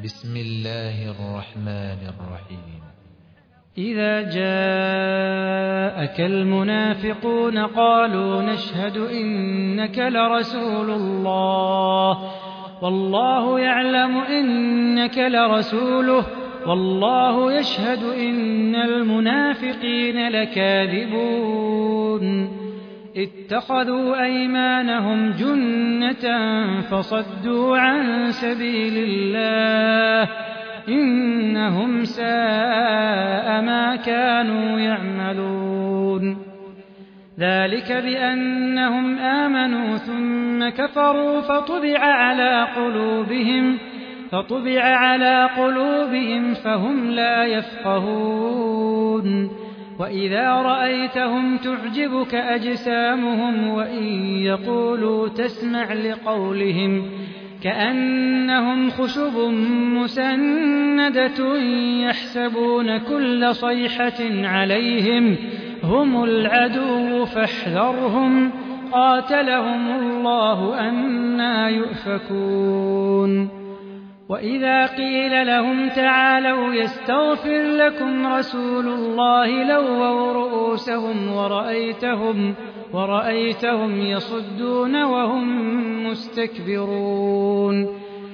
بسم الله الرحمن الرحيم. إذا جاءك المنافقون قالوا نشهد إنك لرسول الله والله يعلم إنك لرسوله والله يشهد إن المنافقين لكاذبون اتخذوا أيمانهم جنة فصدوا عن سبيل الله إنهم ساء ما كانوا يعملون ذلك بأنهم آمنوا ثم كفروا فطبع على قلوبهم فهم لا يفقهون وإذا رأيتهم تعجبك أجسامهم وإن يقولوا تسمع لقولهم كأنهم خشب مسندة يحسبون كل صيحة عليهم هم العدو فاحذرهم قاتلهم الله أنى يؤفكون وإذا قيل لهم تعالوا يستغفر لكم رسول الله لووا رؤوسهم ورأيتهم يصدون وهم مستكبرون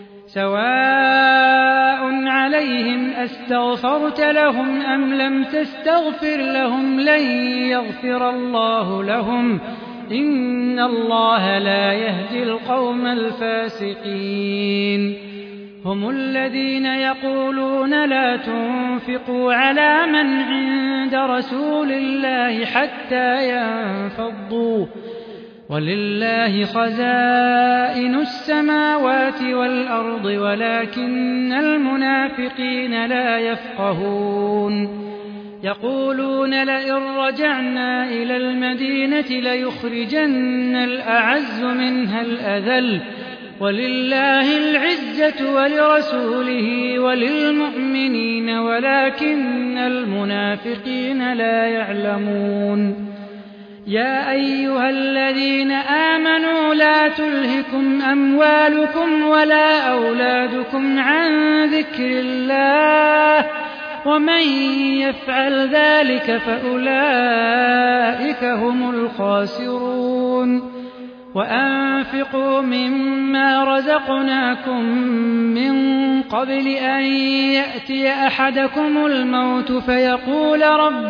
سواء عليهم أستغفرت لهم أم لم تستغفر لهم لن يغفر الله لهم إن الله لا يهدي القوم الفاسقين هم الذين يقولون لا تنفقوا على من عند رسول الله حتى ينفضوا ولله خزائن السماوات والأرض ولكن المنافقين لا يفقهون يقولون لئن رجعنا إلى المدينة ليخرجن الأعز منها الأذل ولله العزة ولرسوله وللمؤمنين ولكن المنافقين لا يعلمون يا أيها الذين آمنوا لا تلهكم أموالكم ولا أولادكم عن ذكر الله ومن يفعل ذلك فأولئك هم الخاسرون وأنفقوا مما رزقناكم من قبل أن يأتي أحدكم الموت فيقول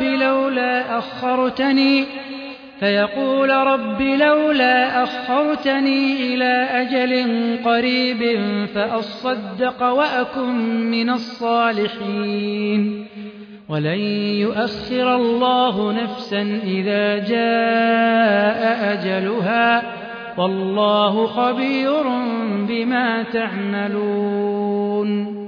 رب لولا أخرتني إلى أجل قريب فأصدق وأكن من الصالحين ولن يؤخر الله نفسا إذا جاء أجلها والله خبير بما تعملون